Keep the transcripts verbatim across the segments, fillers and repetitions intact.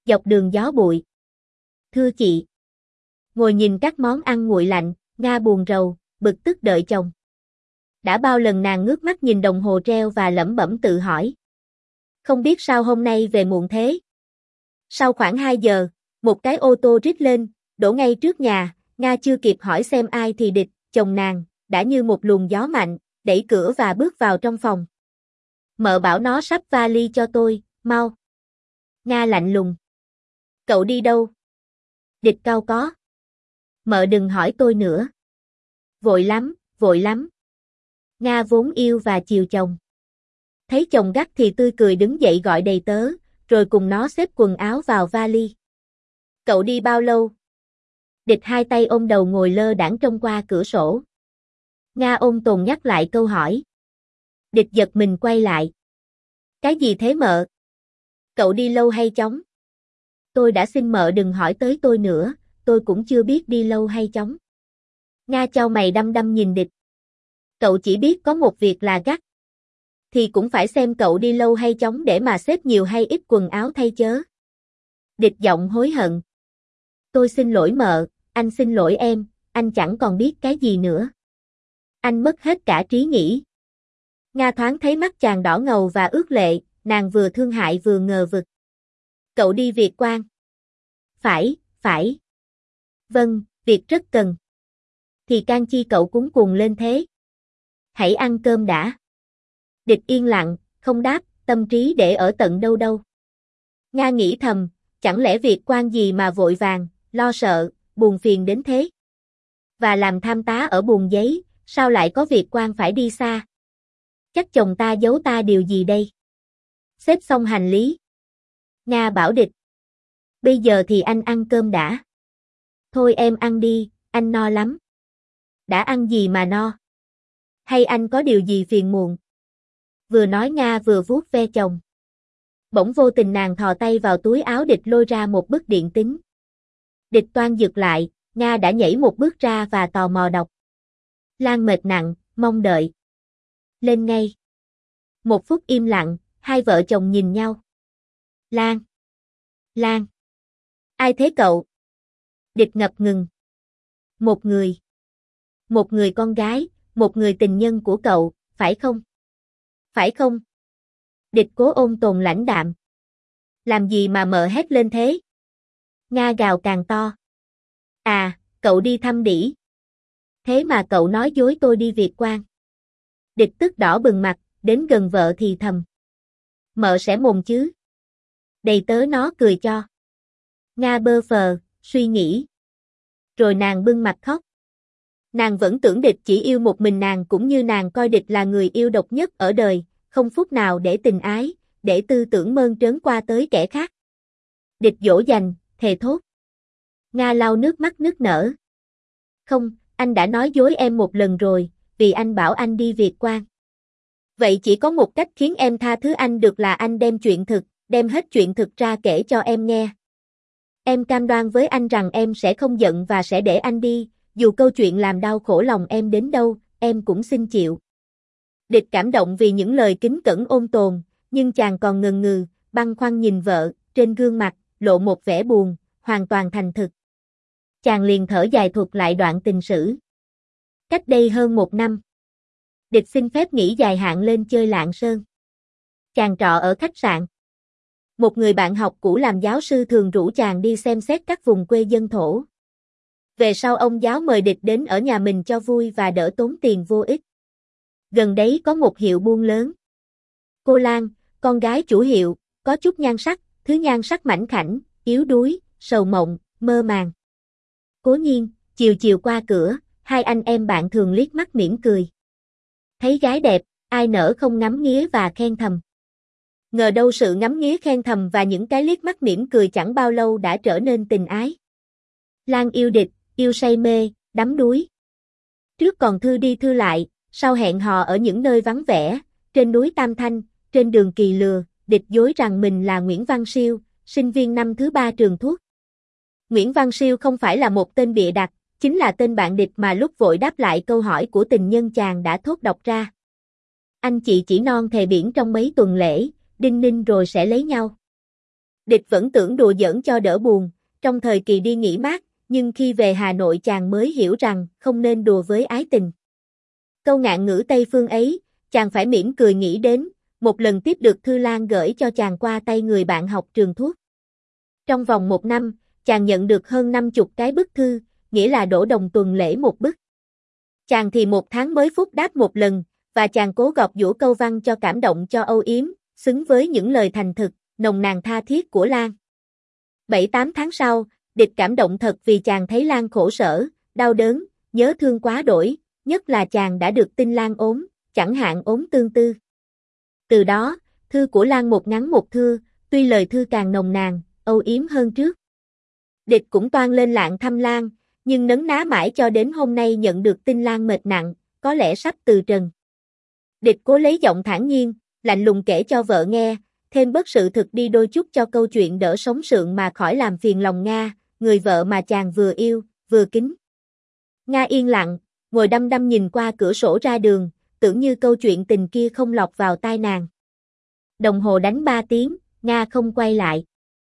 Dọc đường gió bụi. Thưa chị. Ngồi nhìn các món ăn nguội lạnh, Nga buồn rầu, bực tức đợi chồng. Đã bao lần nàng ngước mắt nhìn đồng hồ treo và lẩm bẩm tự hỏi. Không biết sao hôm nay về muộn thế. Sau khoảng hai giờ, một cái ô tô rít lên, đổ ngay trước nhà, Nga chưa kịp hỏi xem ai thì Địch, chồng nàng, đã như một luồng gió mạnh, đẩy cửa và bước vào trong phòng. Mợ bảo nó sắp vali cho tôi, mau. Nga lạnh lùng. Cậu đi đâu? Địch cau có. Mợ đừng hỏi tôi nữa. Vội lắm, vội lắm. Nga vốn yêu và chiều chồng. Thấy chồng gắt thì tươi cười đứng dậy gọi đầy tớ, rồi cùng nó xếp quần áo vào vali. Cậu đi bao lâu? Địch hai tay ôm đầu ngồi lơ đãng trông qua cửa sổ. Nga ôm tồn nhắc lại câu hỏi. Địch giật mình quay lại. Cái gì thế mợ? Cậu đi lâu hay chóng? Tôi đã xin mợ đừng hỏi tới tôi nữa, tôi cũng chưa biết đi lâu hay chóng. Nga chau mày đăm đăm nhìn Địch. Cậu chỉ biết có một việc là gắt. Thì cũng phải xem cậu đi lâu hay chóng để mà xếp nhiều hay ít quần áo thay chớ. Địch giọng hối hận. Tôi xin lỗi mợ, anh xin lỗi em, anh chẳng còn biết cái gì nữa. Anh mất hết cả trí nghĩ. Nga thoáng thấy mắt chàng đỏ ngầu và ướt lệ, nàng vừa thương hại vừa ngờ vực. Cậu đi Việt Quang. Phải, phải. Vâng, việc rất cần. Thì can chi cậu cuống cuồng lên thế. Hãy ăn cơm đã. Địch yên lặng, không đáp, tâm trí để ở tận đâu đâu. Nga nghĩ thầm, chẳng lẽ Việt Quang gì mà vội vàng, lo sợ, buồn phiền đến thế. Và làm tham tá ở Buồn Giấy, sao lại có Việt Quang phải đi xa? Chắc chồng ta giấu ta điều gì đây? Xếp xong hành lý. Nga bảo Địch. Bây giờ thì anh ăn cơm đã. Thôi em ăn đi, anh no lắm. Đã ăn gì mà no? Hay anh có điều gì phiền muộn? Vừa nói Nga vừa vuốt ve chồng. Bỗng vô tình nàng thò tay vào túi áo Địch lôi ra một bức điện tín. Địch toan giật lại, Nga đã nhảy một bước ra và tò mò đọc. Lan mệt nặng, mong đợi. Lên ngay. Một phút im lặng, hai vợ chồng nhìn nhau. Lan. Lan. Ai thế cậu? Địch ngập ngừng. Một người. Một người con gái, một người tình nhân của cậu, phải không? Phải không? Địch cố ôn tồn lãnh đạm. Làm gì mà mợ hét lên thế? Nga gào càng to. À, cậu đi thăm đỉ. Thế mà cậu nói dối tôi đi Việt Quang. Địch tức đỏ bừng mặt, đến gần vợ thì thầm. Mợ sẽ mồm chứ? Đầy tớ nó cười cho. Nga bơ phờ, suy nghĩ. Rồi nàng bưng mặt khóc. Nàng vẫn tưởng Địch chỉ yêu một mình nàng cũng như nàng coi Địch là người yêu độc nhất ở đời, không phút nào để tình ái, để tư tưởng mơn trớn qua tới kẻ khác. Địch dỗ dành, thề thốt. Nga lau nước mắt nức nở. Không, anh đã nói dối em một lần rồi, vì anh bảo anh đi Việt Quang. Vậy chỉ có một cách khiến em tha thứ anh được là anh đem chuyện thực, đem hết chuyện thực ra kể cho em nghe. Em cam đoan với anh rằng em sẽ không giận và sẽ để anh đi, dù câu chuyện làm đau khổ lòng em đến đâu, em cũng xin chịu. Địch cảm động vì những lời kính cẩn ôn tồn, nhưng chàng còn ngần ngừ, băn khoăn nhìn vợ, trên gương mặt, lộ một vẻ buồn, hoàn toàn thành thực. Chàng liền thở dài thuật lại đoạn tình sử. Cách đây hơn một năm, Địch xin phép nghỉ dài hạn lên chơi Lạng Sơn. Chàng trọ ở khách sạn. Một người bạn học cũ làm giáo sư thường rủ chàng đi xem xét các vùng quê dân thổ. Về sau ông giáo mời Địch đến ở nhà mình cho vui và đỡ tốn tiền vô ích. Gần đấy có một hiệu buôn lớn. Cô Lan, con gái chủ hiệu, có chút nhan sắc, thứ nhan sắc mảnh khảnh, yếu đuối, sầu mộng, mơ màng. Cố nhiên, chiều chiều qua cửa, hai anh em bạn thường liếc mắt mỉm cười. Thấy gái đẹp, ai nỡ không ngắm nghía và khen thầm. Ngờ đâu sự ngắm nghía khen thầm và những cái liếc mắt mỉm cười chẳng bao lâu đã trở nên tình ái. Lan yêu Địch, yêu say mê, đắm đuối. Trước còn thư đi thư lại, sau hẹn hò ở những nơi vắng vẻ, trên núi Tam Thanh, trên đường Kỳ Lừa, Địch dối rằng mình là Nguyễn Văn Siêu, sinh viên năm thứ ba trường thuốc. Nguyễn Văn Siêu không phải là một tên bịa đặt, chính là tên bạn Địch mà lúc vội đáp lại câu hỏi của tình nhân chàng đã thốt đọc ra. Anh chị chỉ non thề biển trong mấy tuần lễ, đinh ninh rồi sẽ lấy nhau. Địch vẫn tưởng đùa giỡn cho đỡ buồn, trong thời kỳ đi nghỉ mát, nhưng khi về Hà Nội chàng mới hiểu rằng không nên đùa với ái tình. Câu ngạn ngữ Tây Phương ấy, chàng phải mỉm cười nghĩ đến, một lần tiếp được thư Lan gửi cho chàng qua tay người bạn học trường thuốc. Trong vòng một năm, chàng nhận được hơn năm chục cái bức thư, nghĩa là đổ đồng tuần lễ một bức. Chàng thì một tháng mới phúc đáp một lần, và chàng cố gọt giũa câu văn cho cảm động cho âu yếm, xứng với những lời thành thực, nồng nàn tha thiết của Lan. Bảy tám tháng sau, Địch cảm động thật vì chàng thấy Lan khổ sở, đau đớn, nhớ thương quá đổi, nhất là chàng đã được tin Lan ốm, chẳng hạn ốm tương tư. Từ đó, thư của Lan một ngắn một thưa, tuy lời thư càng nồng nàn, âu yếm hơn trước. Địch cũng toan lên lạng thăm Lan, nhưng nấn ná mãi cho đến hôm nay nhận được tin Lan mệt nặng, có lẽ sắp từ trần. Địch cố lấy giọng thản nhiên, lạnh lùng kể cho vợ nghe, thêm bớt sự thực đi đôi chút cho câu chuyện đỡ sống sượng mà khỏi làm phiền lòng Nga, người vợ mà chàng vừa yêu, vừa kính. Nga yên lặng, ngồi đăm đăm nhìn qua cửa sổ ra đường, tưởng như câu chuyện tình kia không lọt vào tai nàng. Đồng hồ đánh ba tiếng, Nga không quay lại.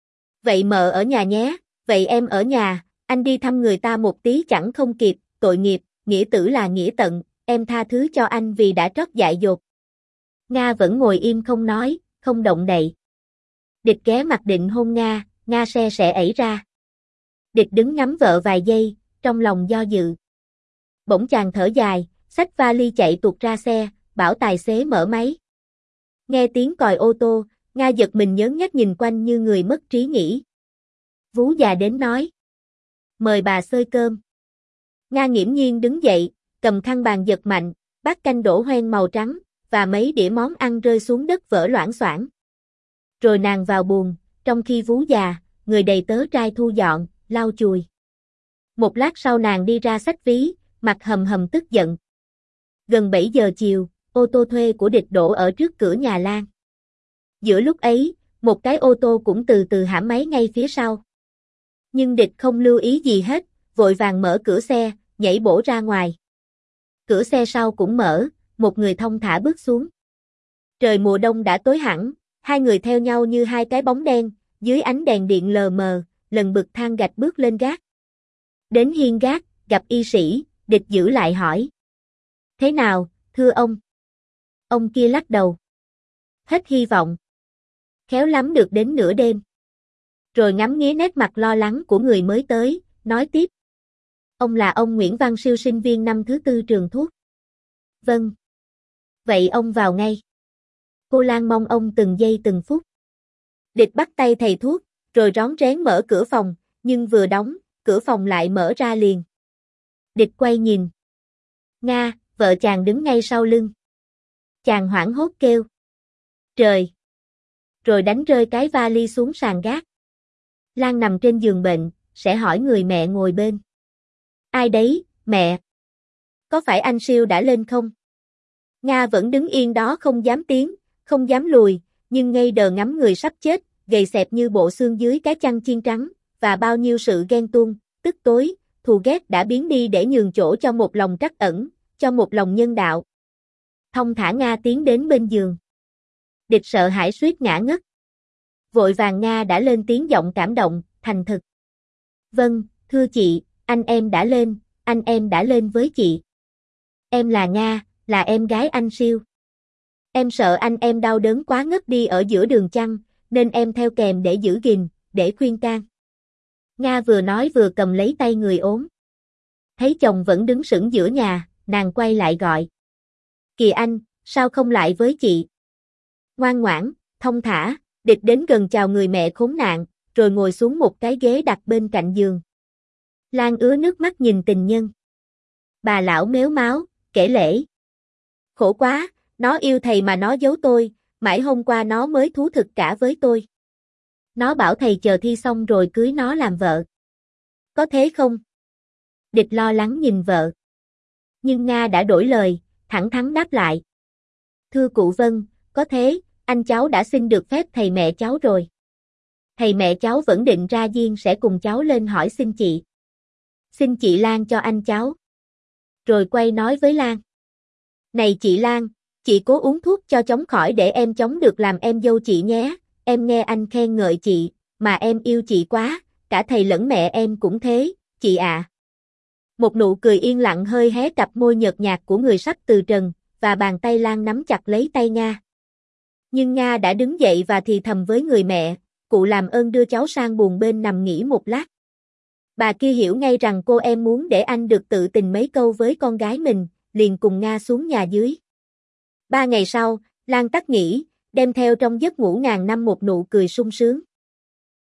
Vậy mợ ở nhà nhé, vậy em ở nhà, anh đi thăm người ta một tí chẳng không kịp, tội nghiệp, nghĩa tử là nghĩa tận, em tha thứ cho anh vì đã trót dại dột. Nga vẫn ngồi im không nói, không động đậy. Địch ghé mặt định hôn Nga, Nga se sẻ ẩy ra. Địch đứng ngắm vợ vài giây, trong lòng do dự. Bỗng chàng thở dài, xách vali chạy tuột ra xe, bảo tài xế mở máy. Nghe tiếng còi ô tô, Nga giật mình nhớn nhác nhìn quanh như người mất trí nghĩ. Vú già đến nói. Mời bà xơi cơm. Nga nghiễm nhiên đứng dậy, cầm khăn bàn giật mạnh, bát canh đổ hoen màu trắng, và mấy đĩa món ăn rơi xuống đất vỡ loảng xoảng. Rồi nàng vào buồng, trong khi vú già, người đầy tớ trai thu dọn, lau chùi. Một lát sau nàng đi ra xách ví, mặt hầm hầm tức giận. Gần bảy giờ chiều, ô tô thuê của Địch đổ ở trước cửa nhà Lan. Giữa lúc ấy, một cái ô tô cũng từ từ hãm máy ngay phía sau. Nhưng Địch không lưu ý gì hết, vội vàng mở cửa xe, nhảy bổ ra ngoài. Cửa xe sau cũng mở, một người thong thả bước xuống. Trời mùa đông đã tối hẳn, hai người theo nhau như hai cái bóng đen, dưới ánh đèn điện lờ mờ, lần bậc thang gạch bước lên gác. Đến hiên gác, gặp y sĩ, Địch giữ lại hỏi. Thế nào, thưa ông? Ông kia lắc đầu. Hết hy vọng. Khéo lắm được đến nửa đêm. Rồi ngắm nghía nét mặt lo lắng của người mới tới, nói tiếp. Ông là ông Nguyễn Văn Siêu, sinh viên năm thứ tư trường thuốc. Vâng. Vậy ông vào ngay. Cô Lan mong ông từng giây từng phút. Địch bắt tay thầy thuốc, rồi rón rén mở cửa phòng, nhưng vừa đóng, cửa phòng lại mở ra liền. Địch quay nhìn. Nga, vợ chàng đứng ngay sau lưng. Chàng hoảng hốt kêu. Trời! Rồi đánh rơi cái vali xuống sàn gác. Lan nằm trên giường bệnh, sẽ hỏi người mẹ ngồi bên. Ai đấy, mẹ? Có phải anh Siêu đã lên không? Nga vẫn đứng yên đó không dám tiến, không dám lùi, nhưng ngây đờ ngắm người sắp chết, gầy xẹp như bộ xương dưới cái chăn chiên trắng, và bao nhiêu sự ghen tuông, tức tối, thù ghét đã biến đi để nhường chỗ cho một lòng trắc ẩn, cho một lòng nhân đạo. Thong thả Nga tiến đến bên giường. Địch sợ hãi suýt ngã ngất. Vội vàng Nga đã lên tiếng giọng cảm động, thành thực. Vâng, thưa chị, anh em đã lên, anh em đã lên với chị. Em là Nga, là em gái anh Siêu. Em sợ anh em đau đớn quá ngất đi ở giữa đường chăng, nên em theo kèm để giữ gìn, để khuyên can. Nga vừa nói vừa cầm lấy tay người ốm. Thấy chồng vẫn đứng sững giữa nhà, nàng quay lại gọi. Kìa anh, sao không lại với chị? Ngoan ngoãn, thông thả, Địch đến gần chào người mẹ khốn nạn, rồi ngồi xuống một cái ghế đặt bên cạnh giường. Lan ứa nước mắt nhìn tình nhân. Bà lão mếu máo, kể lể. Khổ quá, nó yêu thầy mà nó giấu tôi, mãi hôm qua nó mới thú thực cả với tôi. Nó bảo thầy chờ thi xong rồi cưới nó làm vợ. Có thế không? Địch lo lắng nhìn vợ. Nhưng Nga đã đổi lời, thẳng thắn đáp lại. Thưa cụ Vân, có thế, anh cháu đã xin được phép thầy mẹ cháu rồi. Thầy mẹ cháu vẫn định ra diên sẽ cùng cháu lên hỏi xin chị. Xin chị Lan cho anh cháu. Rồi quay nói với Lan. Này chị Lan, chị cố uống thuốc cho chóng khỏi để em chóng được làm em dâu chị nhé. Em nghe anh khen ngợi chị, mà em yêu chị quá, cả thầy lẫn mẹ em cũng thế, chị ạ. Một nụ cười yên lặng hơi hé cặp môi nhợt nhạt của người sắp từ trần, và bàn tay Lan nắm chặt lấy tay Nga. Nhưng Nga đã đứng dậy và thì thầm với người mẹ, cụ làm ơn đưa cháu sang buồng bên nằm nghỉ một lát. Bà kia hiểu ngay rằng cô em muốn để anh được tự tình mấy câu với con gái mình, liền cùng Nga xuống nhà dưới. Ba ngày sau, Lan tắt nghỉ, đem theo trong giấc ngủ ngàn năm một nụ cười sung sướng.